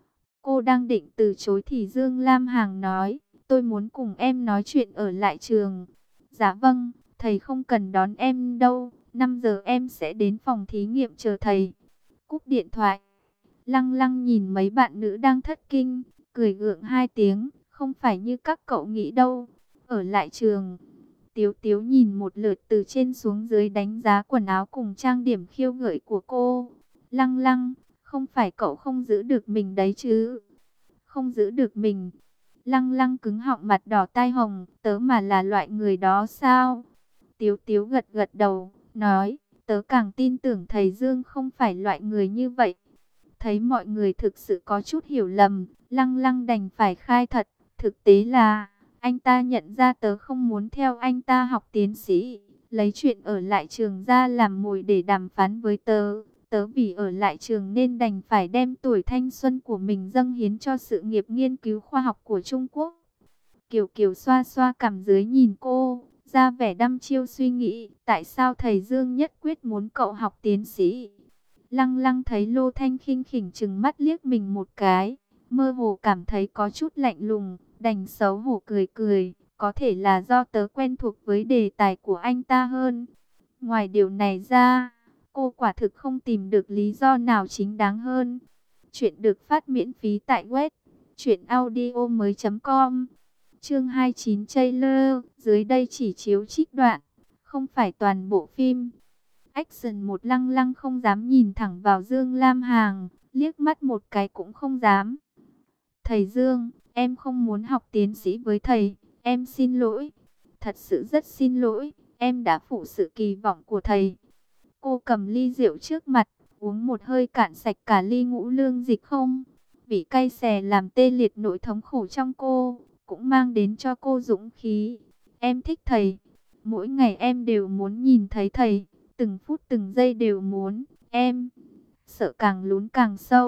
Cô đang định từ chối thì Dương Lam Hằng nói, tôi muốn cùng em nói chuyện ở lại trường. Dạ vâng, thầy không cần đón em đâu, năm giờ em sẽ đến phòng thí nghiệm chờ thầy. Cúp điện thoại, Lăng Lăng nhìn mấy bạn nữ đang thất kinh, cười gượng hai tiếng, không phải như các cậu nghĩ đâu. Ở lại trường, Tiếu Tiếu nhìn một lượt từ trên xuống dưới đánh giá quần áo cùng trang điểm khiêu gợi của cô. Lăng Lăng, không phải cậu không giữ được mình đấy chứ? Không giữ được mình. Lăng Lăng cứng họng mặt đỏ tai hồng, tớ mà là loại người đó sao? Tiếu Tiếu gật gật đầu, nói, tớ càng tin tưởng thầy Dương không phải loại người như vậy. Thấy mọi người thực sự có chút hiểu lầm, Lăng Lăng đành phải khai thật, thực tế là anh ta nhận ra tớ không muốn theo anh ta học tiến sĩ, lấy chuyện ở lại trường ra làm mồi để đàm phán với tớ. Tớ vì ở lại trường nên đành phải đem tuổi thanh xuân của mình dâng hiến cho sự nghiệp nghiên cứu khoa học của Trung Quốc. Kiều Kiều xoa xoa cằm dưới nhìn cô, ra vẻ đăm chiêu suy nghĩ, tại sao thầy Dương nhất quyết muốn cậu học tiến sĩ. Lăng Lăng thấy Lô Thanh khinh khỉnh trừng mắt liếc mình một cái, mơ hồ cảm thấy có chút lạnh lùng, đành xấu hổ cười cười, có thể là do tớ quen thuộc với đề tài của anh ta hơn. Ngoài điều này ra, cô quả thực không tìm được lý do nào chính đáng hơn. Chuyện được phát miễn phí tại web truyện audio mới chấm com. Chương hai mươi chín trailer, dưới đây chỉ chiếu trích đoạn, không phải toàn bộ phim. Action một. Lăng Lăng không dám nhìn thẳng vào Dương Lam Hằng, liếc mắt một cái cũng không dám. Thầy Dương, em không muốn học tiến sĩ với thầy, em xin lỗi. Thật sự rất xin lỗi, em đã phụ sự kỳ vọng của thầy. Cô cầm ly rượu trước mặt, uống một hơi cạn sạch cả ly ngũ lương dịch không. Vị cay xè làm tê liệt nỗi thống khổ trong cô, cũng mang đến cho cô dũng khí. Em thích thầy, mỗi ngày em đều muốn nhìn thấy thầy, từng phút từng giây đều muốn. Em sợ càng lún càng sâu,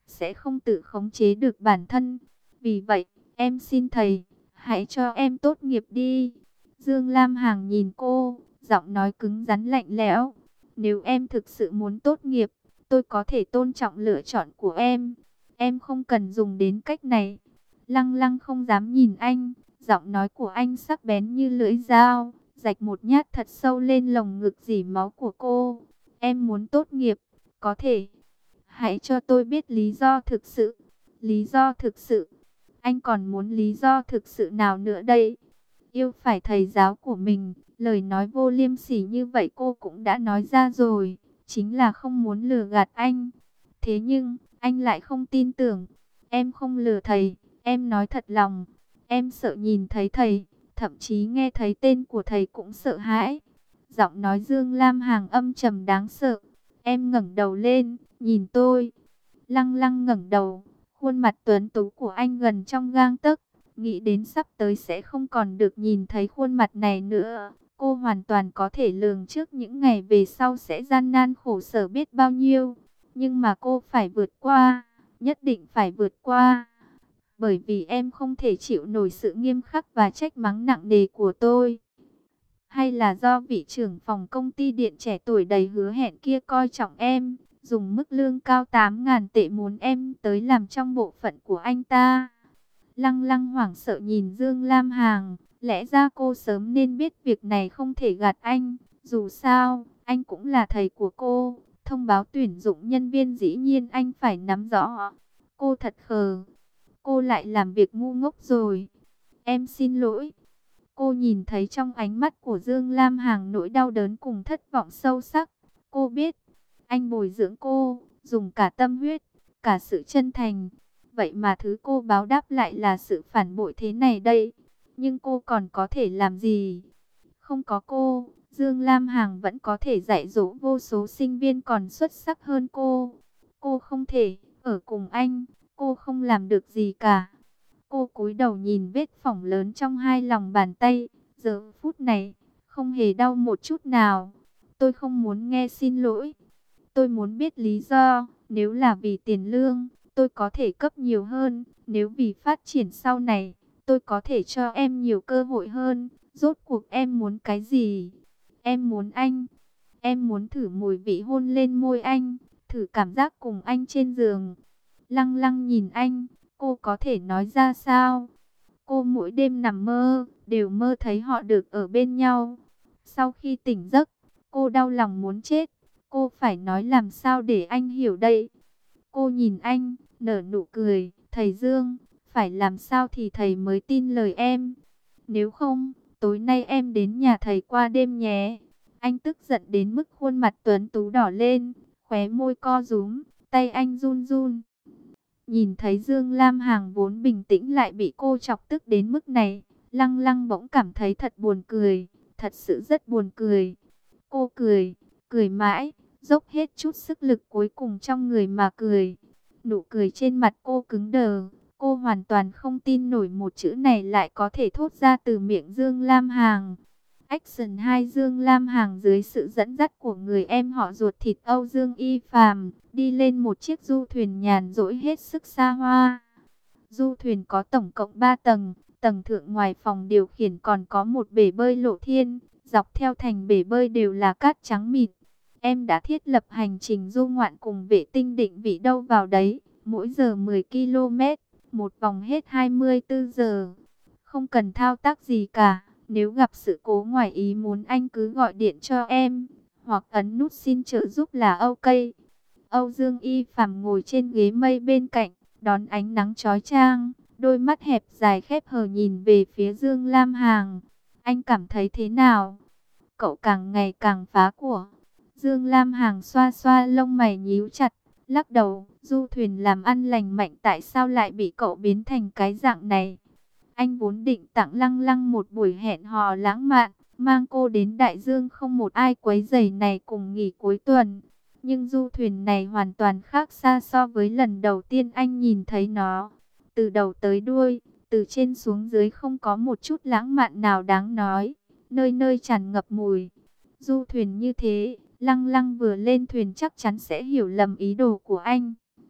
sẽ không tự khống chế được bản thân. Vì vậy, em xin thầy, hãy cho em tốt nghiệp đi. Dương Lam Hằng nhìn cô, giọng nói cứng rắn lạnh lẽo. Nếu em thực sự muốn tốt nghiệp, tôi có thể tôn trọng lựa chọn của em. Em không cần dùng đến cách này. Lăng Lăng không dám nhìn anh, giọng nói của anh sắc bén như lưỡi dao, rạch một nhát thật sâu lên lồng ngực rỉ máu của cô. Em muốn tốt nghiệp, có thể. Hãy cho tôi biết lý do thực sự. Lý do thực sự. Anh còn muốn lý do thực sự nào nữa đây? Yêu phải thầy giáo của mình, lời nói vô liêm sỉ như vậy cô cũng đã nói ra rồi, chính là không muốn lừa gạt anh. Thế nhưng, anh lại không tin tưởng. Em không lừa thầy, em nói thật lòng. Em sợ nhìn thấy thầy, thậm chí nghe thấy tên của thầy cũng sợ hãi. Giọng nói Dương Lam Hằng âm trầm đáng sợ. Em ngẩng đầu lên, nhìn tôi. Lăng Lăng ngẩng đầu, khuôn mặt tuấn tú của anh gần trong gang tấc. Nghĩ đến sắp tới sẽ không còn được nhìn thấy khuôn mặt này nữa. Cô hoàn toàn có thể lường trước những ngày về sau sẽ gian nan khổ sở biết bao nhiêu. Nhưng mà cô phải vượt qua, nhất định phải vượt qua. Bởi vì em không thể chịu nổi sự nghiêm khắc và trách mắng nặng nề của tôi. Hay là do vị trưởng phòng công ty điện trẻ tuổi đầy hứa hẹn kia coi trọng em, dùng mức lương cao tám ngàn tệ muốn em tới làm trong bộ phận của anh ta. Lăng Lăng hoảng sợ nhìn Dương Lam Hằng, lẽ ra cô sớm nên biết việc này không thể gạt anh, dù sao, anh cũng là thầy của cô, thông báo tuyển dụng nhân viên dĩ nhiên anh phải nắm rõ. Cô thật khờ, cô lại làm việc ngu ngốc rồi. Em xin lỗi. Cô nhìn thấy trong ánh mắt của Dương Lam Hằng nỗi đau đớn cùng thất vọng sâu sắc. Cô biết, anh bồi dưỡng cô, dùng cả tâm huyết, cả sự chân thành. Vậy mà thứ cô báo đáp lại là sự phản bội thế này đây. Nhưng cô còn có thể làm gì? Không có cô, Dương Lam Hằng vẫn có thể dạy dỗ vô số sinh viên còn xuất sắc hơn cô. Cô không thể ở cùng anh, cô không làm được gì cả. Cô cúi đầu nhìn vết phỏng lớn trong hai lòng bàn tay, giờ phút này, không hề đau một chút nào. Tôi không muốn nghe xin lỗi. Tôi muốn biết lý do, nếu là vì tiền lương, tôi có thể cấp nhiều hơn. Nếu vì phát triển sau này, tôi có thể cho em nhiều cơ hội hơn. Rốt cuộc em muốn cái gì? Em muốn anh. Em muốn thử mùi vị hôn lên môi anh, thử cảm giác cùng anh trên giường. Lăng Lăng nhìn anh. Cô có thể nói ra sao? Cô mỗi đêm nằm mơ, đều mơ thấy họ được ở bên nhau. Sau khi tỉnh giấc, cô đau lòng muốn chết. Cô phải nói làm sao để anh hiểu đây? Cô nhìn anh, nở nụ cười. Thầy Dương, phải làm sao thì thầy mới tin lời em? Nếu không, tối nay em đến nhà thầy qua đêm nhé. Anh tức giận đến mức khuôn mặt tuấn tú đỏ lên, khóe môi co rúm, tay anh run run. Nhìn thấy Dương Lam Hằng vốn bình tĩnh lại bị cô chọc tức đến mức này, Lăng Lăng bỗng cảm thấy thật buồn cười, thật sự rất buồn cười. Cô cười, cười mãi, dốc hết chút sức lực cuối cùng trong người mà cười. Nụ cười trên mặt cô cứng đờ, cô hoàn toàn không tin nổi một chữ này lại có thể thốt ra từ miệng Dương Lam Hằng. Action hai Dương Lam Hằng dưới sự dẫn dắt của người em họ ruột thịt Âu Dương Y Phàm đi lên một chiếc du thuyền nhàn rỗi hết sức xa hoa. Du thuyền có tổng cộng ba tầng, tầng thượng ngoài phòng điều khiển còn có một bể bơi lộ thiên, dọc theo thành bể bơi đều là cát trắng mịn. Em đã thiết lập hành trình du ngoạn cùng vệ tinh định vị đâu vào đấy, mỗi giờ mười ki lô mét, một vòng hết hai mươi tư giờ. Không cần thao tác gì cả. Nếu gặp sự cố ngoài ý muốn anh cứ gọi điện cho em, hoặc ấn nút xin trợ giúp là ok. Âu Dương Y Phàm ngồi trên ghế mây bên cạnh, đón ánh nắng chói chang, đôi mắt hẹp dài khép hờ nhìn về phía Dương Lam Hằng. Anh cảm thấy thế nào? Cậu càng ngày càng phá của. Dương Lam Hằng xoa xoa lông mày nhíu chặt, lắc đầu, du thuyền làm ăn lành mạnh tại sao lại bị cậu biến thành cái dạng này? Anh vốn định tặng Lăng Lăng một buổi hẹn hò lãng mạn, mang cô đến đại dương không một ai quấy rầy này cùng nghỉ cuối tuần. Nhưng du thuyền này hoàn toàn khác xa so với lần đầu tiên anh nhìn thấy nó. Từ đầu tới đuôi, từ trên xuống dưới không có một chút lãng mạn nào đáng nói, nơi nơi tràn ngập mùi. Du thuyền như thế, Lăng Lăng vừa lên thuyền chắc chắn sẽ hiểu lầm ý đồ của anh.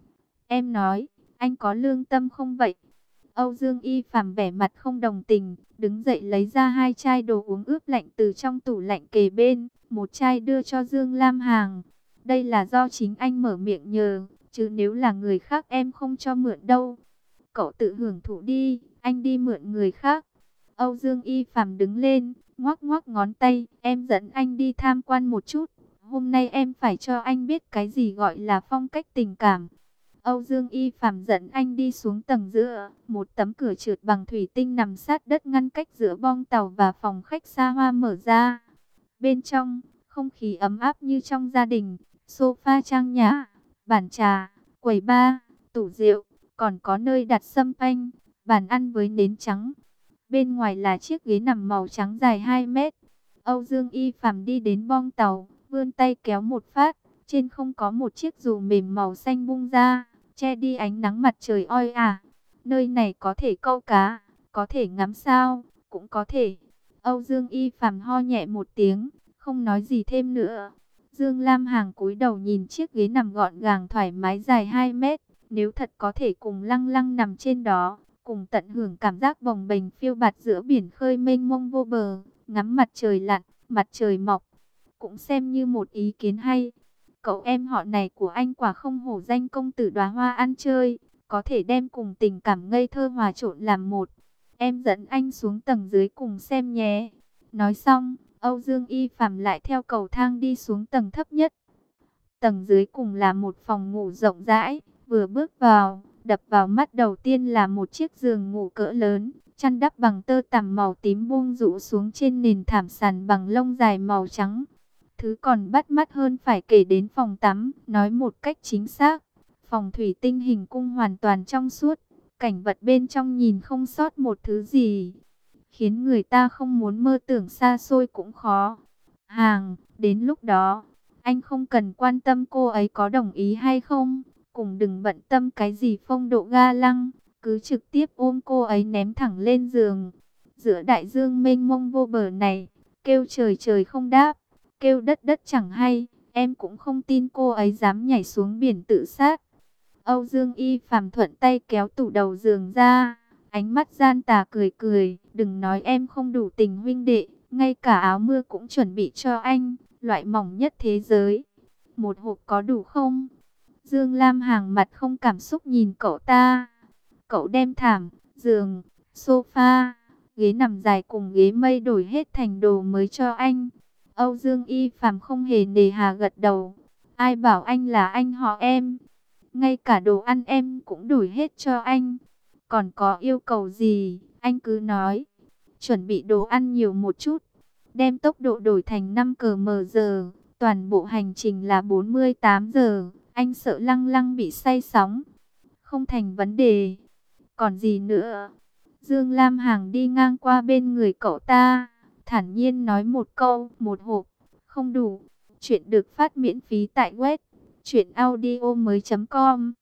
Em nói, anh có lương tâm không vậy? Âu Dương Y Phạm vẻ mặt không đồng tình, đứng dậy lấy ra hai chai đồ uống ướp lạnh từ trong tủ lạnh kề bên, một chai đưa cho Dương Lam Hằng. Đây là do chính anh mở miệng nhờ, chứ nếu là người khác em không cho mượn đâu. Cậu tự hưởng thụ đi, anh đi mượn người khác. Âu Dương Y Phạm đứng lên, ngoắc ngoắc ngón tay, em dẫn anh đi tham quan một chút. Hôm nay em phải cho anh biết cái gì gọi là phong cách tình cảm. Âu Dương Y Phạm dẫn anh đi xuống tầng giữa, một tấm cửa trượt bằng thủy tinh nằm sát đất ngăn cách giữa bong tàu và phòng khách xa hoa mở ra. Bên trong, không khí ấm áp như trong gia đình, sofa trang nhã, bàn trà, quầy bar, tủ rượu, còn có nơi đặt sâm panh, bàn ăn với nến trắng. Bên ngoài là chiếc ghế nằm màu trắng dài hai mét. Âu Dương Y Phạm đi đến bong tàu, vươn tay kéo một phát, trên không có một chiếc dù mềm màu xanh bung ra, che đi ánh nắng mặt trời oi ả. Nơi này có thể câu cá, có thể ngắm sao, cũng có thể. Âu Dương Y Phạm ho nhẹ một tiếng, không nói gì thêm nữa. Dương Lam Hằng cúi đầu nhìn chiếc ghế nằm gọn gàng thoải mái dài hai mét. Nếu thật có thể cùng Lăng Lăng nằm trên đó, cùng tận hưởng cảm giác bồng bềnh phiêu bạt giữa biển khơi mênh mông vô bờ, ngắm mặt trời lặn, mặt trời mọc, cũng xem như một ý kiến hay. Cậu em họ này của anh quả không hổ danh công tử đóa hoa ăn chơi, có thể đem cùng tình cảm ngây thơ hòa trộn làm một. Em dẫn anh xuống tầng dưới cùng xem nhé. Nói xong, Âu Dương Y Phạm lại theo cầu thang đi xuống tầng thấp nhất. Tầng dưới cùng là một phòng ngủ rộng rãi, vừa bước vào, đập vào mắt đầu tiên là một chiếc giường ngủ cỡ lớn, chăn đắp bằng tơ tằm màu tím buông rũ xuống trên nền thảm sàn bằng lông dài màu trắng. Thứ còn bắt mắt hơn phải kể đến phòng tắm, nói một cách chính xác, phòng thủy tinh hình cung hoàn toàn trong suốt, cảnh vật bên trong nhìn không sót một thứ gì, khiến người ta không muốn mơ tưởng xa xôi cũng khó. Hàng, đến lúc đó, anh không cần quan tâm cô ấy có đồng ý hay không, cùng đừng bận tâm cái gì phong độ ga lăng, cứ trực tiếp ôm cô ấy ném thẳng lên giường. Giữa đại dương mênh mông vô bờ này, kêu trời trời không đáp, kêu đất đất chẳng hay, em cũng không tin cô ấy dám nhảy xuống biển tự sát. Âu Dương Y Phạm thuận tay kéo tủ đầu giường ra, ánh mắt gian tà cười cười, đừng nói em không đủ tình huynh đệ, ngay cả áo mưa cũng chuẩn bị cho anh, loại mỏng nhất thế giới. Một hộp có đủ không? Dương Lam Hằng mặt không cảm xúc nhìn cậu ta. Cậu đem thảm, giường, sofa, ghế nằm dài cùng ghế mây đổi hết thành đồ mới cho anh. Âu Dương Y Phạm không hề nề hà gật đầu. Ai bảo anh là anh họ em? Ngay cả đồ ăn em cũng đổi hết cho anh. Còn có yêu cầu gì, anh cứ nói. Chuẩn bị đồ ăn nhiều một chút. Đem tốc độ đổi thành năm ki lô mét giờ. Toàn bộ hành trình là bốn mươi tám giờ. Anh sợ Lăng Lăng bị say sóng. Không thành vấn đề. Còn gì nữa? Dương Lam Hằng đi ngang qua bên người cậu ta, thản nhiên nói một câu, một hộp, không đủ. Chuyện được phát miễn phí tại web truyện audio mới chấm com.